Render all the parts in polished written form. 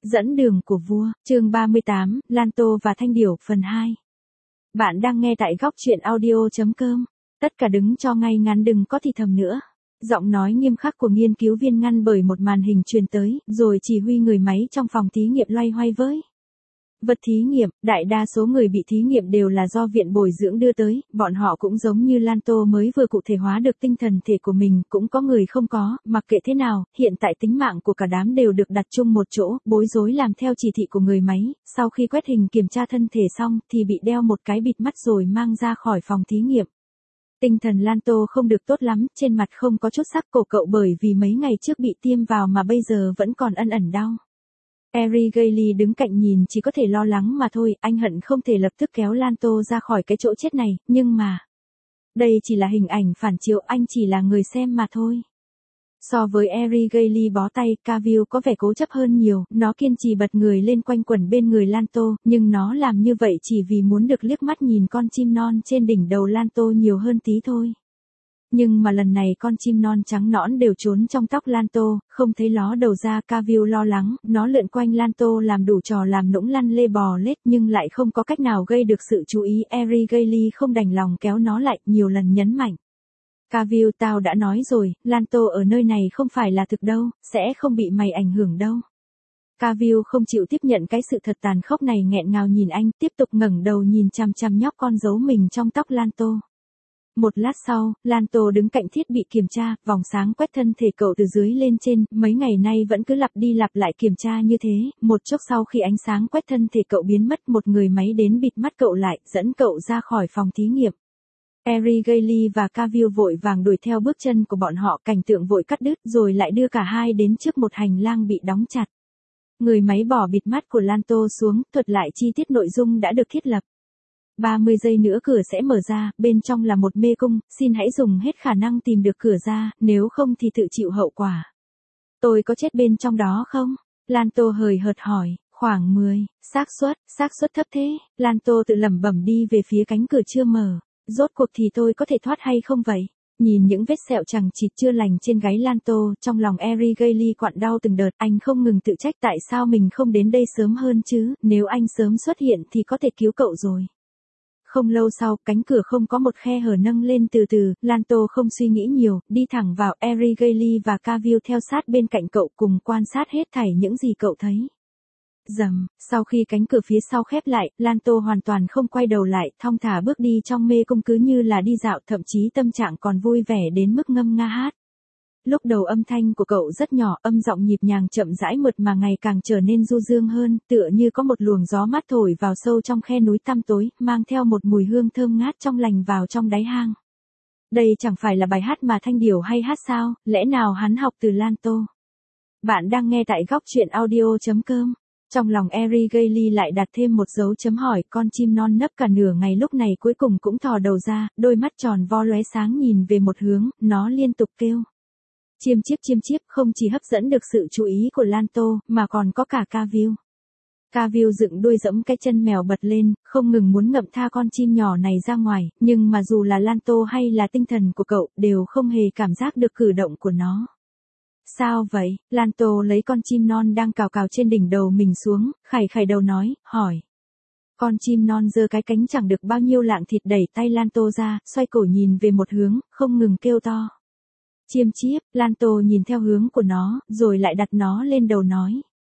Dẫn đường của vua, chương 38, Lan Tô và Thanh Điểu phần 2. Bạn đang nghe tại góc truyện audio.com. Tất cả đứng cho ngay ngắn, đừng có thì thầm nữa. Giọng nói nghiêm khắc của nghiên cứu viên ngăn bởi một màn hình truyền tới, rồi chỉ huy người máy trong phòng thí nghiệm loay hoay với vật thí nghiệm. Đại đa số người bị thí nghiệm đều là do viện bồi dưỡng đưa tới, bọn họ cũng giống như Lan Tô mới vừa cụ thể hóa được tinh thần thể của mình, cũng có người không có, mặc kệ thế nào, hiện tại tính mạng của cả đám đều được đặt chung một chỗ, bối rối làm theo chỉ thị của người máy, sau khi quét hình kiểm tra thân thể xong thì bị đeo một cái bịt mắt rồi mang ra khỏi phòng thí nghiệm. Tinh thần Lan Tô không được tốt lắm, trên mặt không có chút sắc, cổ cậu bởi vì mấy ngày trước bị tiêm vào mà bây giờ vẫn còn ẩn ẩn đau. Eri Gailey đứng cạnh nhìn chỉ có thể lo lắng mà thôi, anh hận không thể lập tức kéo Lan Tô ra khỏi cái chỗ chết này, nhưng mà đây chỉ là hình ảnh phản chiếu, anh chỉ là người xem mà thôi. So với Eri Gailey bó tay, Cavill có vẻ cố chấp hơn nhiều, nó kiên trì bật người lên quanh quẩn bên người Lan Tô, nhưng nó làm như vậy chỉ vì muốn được liếc mắt nhìn con chim non trên đỉnh đầu Lan Tô nhiều hơn tí thôi. Nhưng mà lần này con chim non trắng nõn đều trốn trong tóc Lan Tô, không thấy ló đầu ra. Cavill lo lắng, nó lượn quanh Lan Tô làm đủ trò làm nũng lăn lê bò lết nhưng lại không có cách nào gây được sự chú ý. Eri Gailey không đành lòng kéo nó lại, nhiều lần nhấn mạnh. Cavill, tao đã nói rồi, Lan Tô ở nơi này không phải là thực đâu, sẽ không bị mày ảnh hưởng đâu. Cavill không chịu tiếp nhận cái sự thật tàn khốc này, nghẹn ngào nhìn anh, tiếp tục ngẩng đầu nhìn chằm chằm nhóc con giấu mình trong tóc Lan Tô. Một lát sau, Lan Tô đứng cạnh thiết bị kiểm tra, vòng sáng quét thân thể cậu từ dưới lên trên, mấy ngày nay vẫn cứ lặp đi lặp lại kiểm tra như thế. Một chốc sau khi ánh sáng quét thân thể cậu biến mất, một người máy đến bịt mắt cậu lại, dẫn cậu ra khỏi phòng thí nghiệm. Eri Gailey và Cavill vội vàng đuổi theo bước chân của bọn họ, cảnh tượng vội cắt đứt rồi lại đưa cả hai đến trước một hành lang bị đóng chặt. Người máy bỏ bịt mắt của Lan Tô xuống, thuật lại chi tiết nội dung đã được thiết lập. 30 giây nữa cửa sẽ mở ra, bên trong là một mê cung, xin hãy dùng hết khả năng tìm được cửa ra, nếu không thì tự chịu hậu quả. Tôi có chết bên trong đó không? Lan Tô hời hợt hỏi, khoảng 10, xác suất thấp thế. Lan Tô tự lẩm bẩm đi về phía cánh cửa chưa mở. Rốt cuộc thì tôi có thể thoát hay không vậy? Nhìn những vết sẹo chằng chịt chưa lành trên gáy Lan Tô, trong lòng Eri Gailey quặn đau từng đợt, anh không ngừng tự trách tại sao mình không đến đây sớm hơn chứ, nếu anh sớm xuất hiện thì có thể cứu cậu rồi. Không lâu sau, cánh cửa không có một khe hở nâng lên từ từ, Lan Tô không suy nghĩ nhiều, đi thẳng vào. Eri Gailey và Cavill theo sát bên cạnh cậu cùng quan sát hết thảy những gì cậu thấy. Rầm, sau khi cánh cửa phía sau khép lại, Lan Tô hoàn toàn không quay đầu lại, thong thả bước đi trong mê cung cứ như là đi dạo, thậm chí tâm trạng còn vui vẻ đến mức ngâm nga hát. Lúc đầu âm thanh của cậu rất nhỏ, âm giọng nhịp nhàng chậm rãi mượt mà ngày càng trở nên du dương hơn, tựa như có một luồng gió mát thổi vào sâu trong khe núi tăm tối, mang theo một mùi hương thơm ngát trong lành vào trong đáy hang. Đây chẳng phải là bài hát mà Thanh Điểu hay hát sao, lẽ nào hắn học từ Lan Tô? Bạn đang nghe tại góc truyện audio.com. Trong lòng Eri Gailey lại đặt thêm một dấu chấm hỏi, con chim non nấp cả nửa ngày lúc này cuối cùng cũng thò đầu ra, đôi mắt tròn vo lóe sáng nhìn về một hướng, nó liên tục kêu. Chiêm chiếp không chỉ hấp dẫn được sự chú ý của Lan Tô, mà còn có cả Cavill. Cavill dựng đuôi giẫm cái chân mèo bật lên, không ngừng muốn ngậm tha con chim nhỏ này ra ngoài, nhưng mà dù là Lan Tô hay là tinh thần của cậu, đều không hề cảm giác được cử động của nó. Sao vậy? Lan Tô lấy con chim non đang cào cào trên đỉnh đầu mình xuống, khải đầu nói, hỏi. Con chim non giơ cái cánh chẳng được bao nhiêu lạng thịt đẩy tay Lan Tô ra, xoay cổ nhìn về một hướng, không ngừng kêu to. Chiêm chiếp, Lan Tô nhìn theo hướng của nó, rồi lại đặt nó lên đầu nói.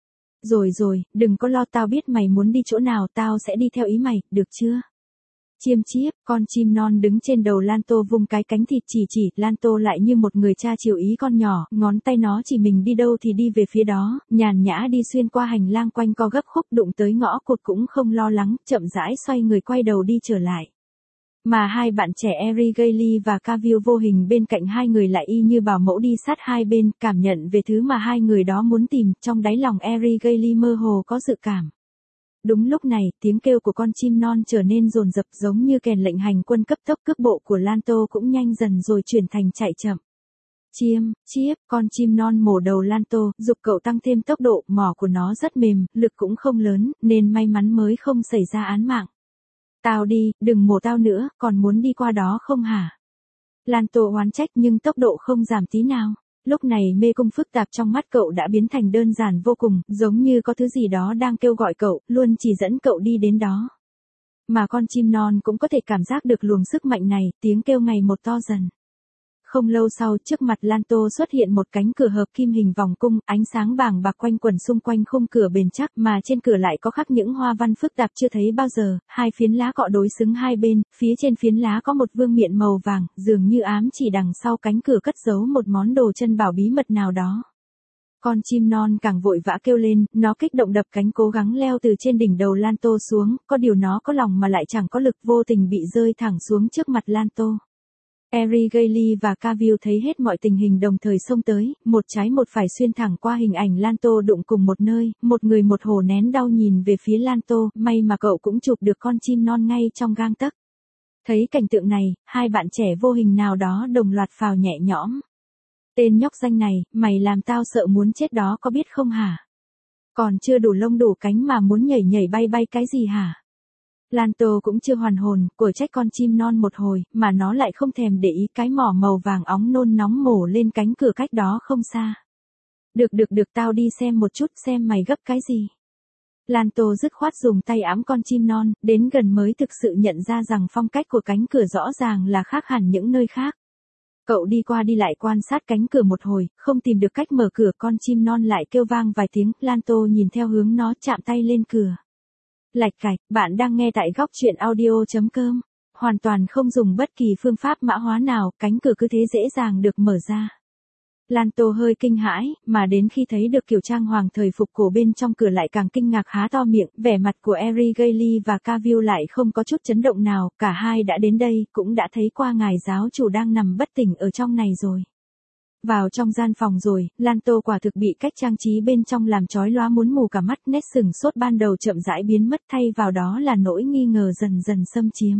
Rồi, đừng có lo, tao biết mày muốn đi chỗ nào, tao sẽ đi theo ý mày, được chưa? Chiêm chiếp, con chim non đứng trên đầu Lan Tô vung cái cánh thịt chỉ, Lan Tô lại như một người cha chiều ý con nhỏ, ngón tay nó chỉ mình đi đâu thì đi về phía đó, nhàn nhã đi xuyên qua hành lang quanh co gấp khúc, đụng tới ngõ cụt cũng không lo lắng, chậm rãi xoay người quay đầu đi trở lại. Mà hai bạn trẻ Eri Gailey và Cavill vô hình bên cạnh hai người lại y như bảo mẫu đi sát hai bên, cảm nhận về thứ mà hai người đó muốn tìm, trong đáy lòng Eri Gailey mơ hồ có dự cảm. Đúng lúc này, tiếng kêu của con chim non trở nên dồn dập giống như kèn lệnh hành quân cấp tốc, cước bộ của Lan Tô cũng nhanh dần rồi chuyển thành chạy chậm. Chiêm chiếp, con chim non mổ đầu Lan Tô, giục cậu tăng thêm tốc độ, mỏ của nó rất mềm, lực cũng không lớn, nên may mắn mới không xảy ra án mạng. Tao đi, đừng mổ tao nữa, còn muốn đi qua đó không hả? Lan Tô oán trách nhưng tốc độ không giảm tí nào. Lúc này mê cung phức tạp trong mắt cậu đã biến thành đơn giản vô cùng, giống như có thứ gì đó đang kêu gọi cậu, luôn chỉ dẫn cậu đi đến đó. Mà con chim non cũng có thể cảm giác được luồng sức mạnh này, tiếng kêu ngày một to dần. Không lâu sau, trước mặt Lanto xuất hiện một cánh cửa hợp kim hình vòng cung, ánh sáng vàng bạc quanh quẩn xung quanh khung cửa bền chắc, mà trên cửa lại có khắc những hoa văn phức tạp chưa thấy bao giờ, hai phiến lá cọ đối xứng hai bên, phía trên phiến lá có một vương miện màu vàng, dường như ám chỉ đằng sau cánh cửa cất giấu một món đồ chân bảo bí mật nào đó. Con chim non càng vội vã kêu lên, nó kích động đập cánh cố gắng leo từ trên đỉnh đầu Lanto xuống, có điều nó có lòng mà lại chẳng có lực, vô tình bị rơi thẳng xuống trước mặt Lanto. Erigeli và Cavill thấy hết mọi tình hình đồng thời xông tới, một trái một phải xuyên thẳng qua hình ảnh Lanto đụng cùng một nơi, một người một hồ nén đau nhìn về phía Lanto, may mà cậu cũng chụp được con chim non ngay trong gang tấc. Thấy cảnh tượng này, hai bạn trẻ vô hình nào đó đồng loạt phào nhẹ nhõm. Tên nhóc danh này, mày làm tao sợ muốn chết đó có biết không hả? Còn chưa đủ lông đủ cánh mà muốn nhảy nhảy bay bay cái gì hả? Lanto cũng chưa hoàn hồn, của trách con chim non một hồi, mà nó lại không thèm để ý cái mỏ màu vàng óng nôn nóng mổ lên cánh cửa cách đó không xa. Được tao đi xem một chút xem mày gấp cái gì. Lanto dứt khoát dùng tay ẵm con chim non, đến gần mới thực sự nhận ra rằng phong cách của cánh cửa rõ ràng là khác hẳn những nơi khác. Cậu đi qua đi lại quan sát cánh cửa một hồi, không tìm được cách mở cửa, con chim non lại kêu vang vài tiếng, Lanto nhìn theo hướng nó chạm tay lên cửa. Lạch cạch, bạn đang nghe tại góc truyện audio.com. Hoàn toàn không dùng bất kỳ phương pháp mã hóa nào, cánh cửa cứ thế dễ dàng được mở ra. Lanto hơi kinh hãi, mà đến khi thấy được kiểu trang hoàng thời phục cổ bên trong cửa lại càng kinh ngạc há to miệng, vẻ mặt của Erigeli và Cavill lại không có chút chấn động nào, cả hai đã đến đây, cũng đã thấy qua ngài giáo chủ đang nằm bất tỉnh ở trong này rồi. Vào trong gian phòng rồi, Lanto quả thực bị cách trang trí bên trong làm chói lóa muốn mù cả mắt, nét sừng sốt ban đầu chậm rãi biến mất, thay vào đó là nỗi nghi ngờ dần dần xâm chiếm.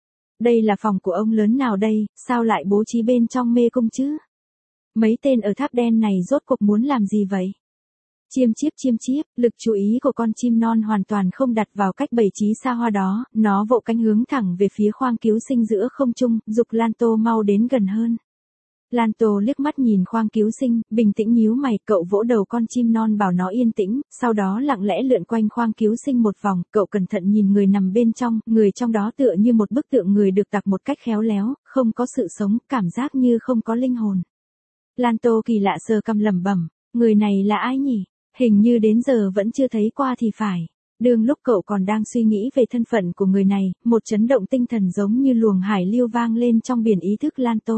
Đây là phòng của ông lớn nào đây, sao lại bố trí bên trong mê cung chứ? Mấy tên ở tháp đen này rốt cuộc muốn làm gì vậy? Chiêm chiếp, lực chú ý của con chim non hoàn toàn không đặt vào cách bày trí xa hoa đó, nó vỗ cánh hướng thẳng về phía khoang cứu sinh giữa không trung, giục Lanto mau đến gần hơn. Lanto liếc mắt nhìn khoang cứu sinh, bình tĩnh nhíu mày, cậu vỗ đầu con chim non bảo nó yên tĩnh, sau đó lặng lẽ lượn quanh khoang cứu sinh một vòng, cậu cẩn thận nhìn người nằm bên trong, người trong đó tựa như một bức tượng người được tạc một cách khéo léo, không có sự sống, cảm giác như không có linh hồn. Lanto kỳ lạ sờ cằm lẩm bẩm, người này là ai nhỉ? Hình như đến giờ vẫn chưa thấy qua thì phải. Đương lúc cậu còn đang suy nghĩ về thân phận của người này, một chấn động tinh thần giống như luồng hải lưu vang lên trong biển ý thức Lanto.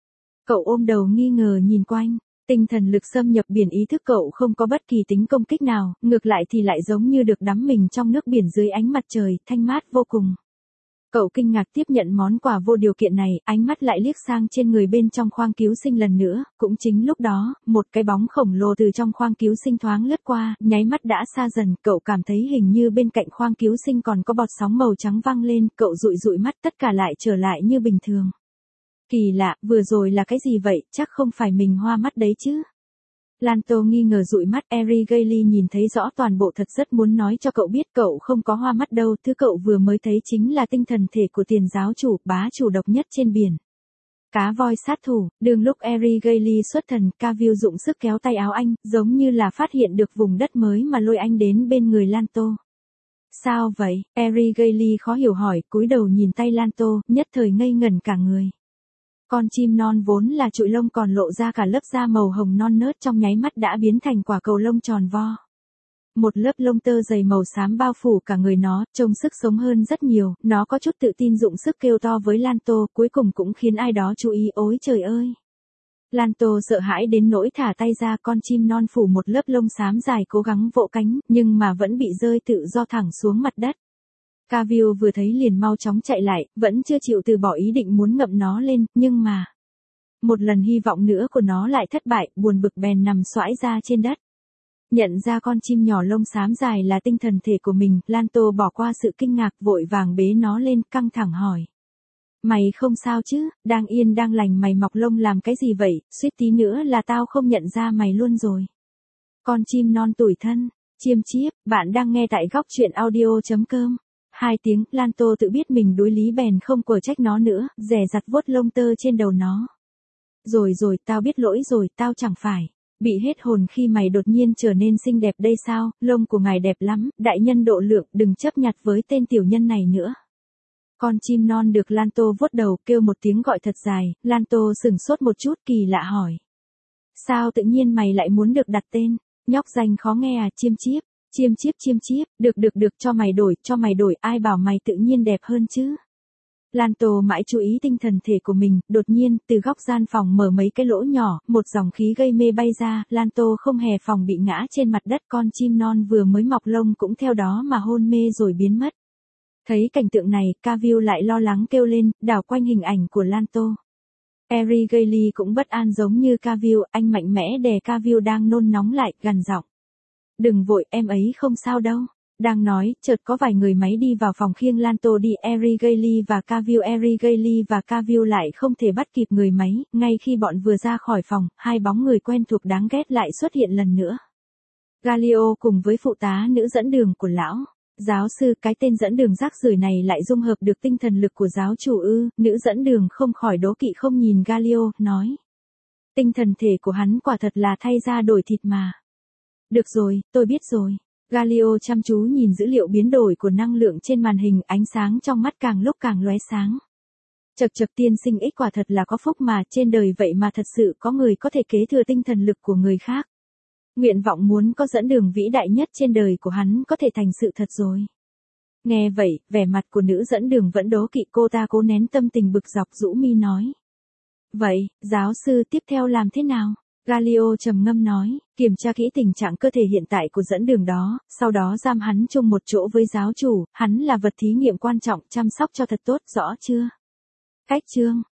Cậu ôm đầu nghi ngờ nhìn quanh, tinh thần lực xâm nhập biển ý thức cậu không có bất kỳ tính công kích nào, ngược lại thì lại giống như được đắm mình trong nước biển dưới ánh mặt trời, thanh mát vô cùng. Cậu kinh ngạc tiếp nhận món quà vô điều kiện này, ánh mắt lại liếc sang trên người bên trong khoang cứu sinh lần nữa, cũng chính lúc đó, một cái bóng khổng lồ từ trong khoang cứu sinh thoáng lướt qua, nháy mắt đã xa dần, cậu cảm thấy hình như bên cạnh khoang cứu sinh còn có bọt sóng màu trắng văng lên, cậu dụi mắt tất cả lại trở lại như bình thường. Kỳ lạ, vừa rồi là cái gì vậy, chắc không phải mình hoa mắt đấy chứ. Lanto nghi ngờ dụi mắt, Erigeli nhìn thấy rõ toàn bộ thật rất muốn nói cho cậu biết cậu không có hoa mắt đâu, thứ cậu vừa mới thấy chính là tinh thần thể của tiền giáo chủ, bá chủ độc nhất trên biển. Cá voi sát thủ, đường lúc Erigeli xuất thần, Cavill dụng sức kéo tay áo anh, giống như là phát hiện được vùng đất mới mà lôi anh đến bên người Lanto. Sao vậy? Erigeli khó hiểu hỏi, cúi đầu nhìn tay Lanto, nhất thời ngây ngẩn cả người. Con chim non vốn là trụi lông còn lộ ra cả lớp da màu hồng non nớt trong nháy mắt đã biến thành quả cầu lông tròn vo. Một lớp lông tơ dày màu xám bao phủ cả người nó, trông sức sống hơn rất nhiều, nó có chút tự tin dụng sức kêu to với Lanto, cuối cùng cũng khiến ai đó chú ý, ôi trời ơi. Lanto sợ hãi đến nỗi thả tay ra, con chim non phủ một lớp lông xám dài cố gắng vỗ cánh, nhưng mà vẫn bị rơi tự do thẳng xuống mặt đất. Cavill vừa thấy liền mau chóng chạy lại, vẫn chưa chịu từ bỏ ý định muốn ngậm nó lên, nhưng mà một lần hy vọng nữa của nó lại thất bại, buồn bực bèn nằm xoãi ra trên đất. Nhận ra con chim nhỏ lông xám dài là tinh thần thể của mình, Lanto bỏ qua sự kinh ngạc vội vàng bế nó lên, căng thẳng hỏi. Mày không sao chứ, đang yên đang lành mày mọc lông làm cái gì vậy, suýt tí nữa là tao không nhận ra mày luôn rồi. Con chim non tủi thân, chiêm chiếp, bạn đang nghe tại góc truyện audio.com. 2 tiếng, Lanto tự biết mình đối lý bèn không quở trách nó nữa, dè dặt vuốt lông tơ trên đầu nó. Rồi rồi, tao biết lỗi rồi, tao chẳng phải bị hết hồn khi mày đột nhiên trở nên xinh đẹp đây sao, lông của ngài đẹp lắm, đại nhân độ lượng, đừng chấp nhặt với tên tiểu nhân này nữa. Con chim non được Lanto vuốt đầu kêu một tiếng gọi thật dài, Lanto sửng sốt một chút kỳ lạ hỏi. Sao tự nhiên mày lại muốn được đặt tên, nhóc danh khó nghe à, chiêm chiếp, được cho mày đổi, ai bảo mày tự nhiên đẹp hơn chứ. Lanto mãi chú ý tinh thần thể của mình, đột nhiên, từ góc gian phòng mở mấy cái lỗ nhỏ, một dòng khí gây mê bay ra, Lanto không hề phòng bị ngã trên mặt đất, con chim non vừa mới mọc lông cũng theo đó mà hôn mê rồi biến mất. Thấy cảnh tượng này, Cavill lại lo lắng kêu lên, đảo quanh hình ảnh của Lanto. Abigail cũng bất an giống như Cavill, anh mạnh mẽ đè Cavill đang nôn nóng lại, gằn giọng. Đừng vội, em ấy không sao đâu. Đang nói, chợt có vài người máy đi vào phòng khiêng Lanto đi, Abigail và Cavill lại không thể bắt kịp người máy, ngay khi bọn vừa ra khỏi phòng, hai bóng người quen thuộc đáng ghét lại xuất hiện lần nữa. Galileo cùng với phụ tá nữ dẫn đường của lão giáo sư, cái tên dẫn đường rác rưởi này lại dung hợp được tinh thần lực của giáo chủ ư, nữ dẫn đường không khỏi đố kỵ không nhìn Galileo, nói. Tinh thần thể của hắn quả thật là thay da đổi thịt mà. Được rồi, tôi biết rồi. Galileo chăm chú nhìn dữ liệu biến đổi của năng lượng trên màn hình, ánh sáng trong mắt càng lúc càng lóe sáng. Chậc tiên sinh ích quả thật là có phúc mà, trên đời vậy mà thật sự có người có thể kế thừa tinh thần lực của người khác. Nguyện vọng muốn có dẫn đường vĩ đại nhất trên đời của hắn có thể thành sự thật rồi. Nghe vậy, vẻ mặt của nữ dẫn đường vẫn đố kỵ, cô ta cố nén tâm tình bực dọc rũ mi nói. Vậy, giáo sư tiếp theo làm thế nào? Galileo trầm ngâm nói, kiểm tra kỹ tình trạng cơ thể hiện tại của dẫn đường đó, sau đó giam hắn chung một chỗ với giáo chủ, hắn là vật thí nghiệm quan trọng, chăm sóc cho thật tốt, rõ chưa? Cách chương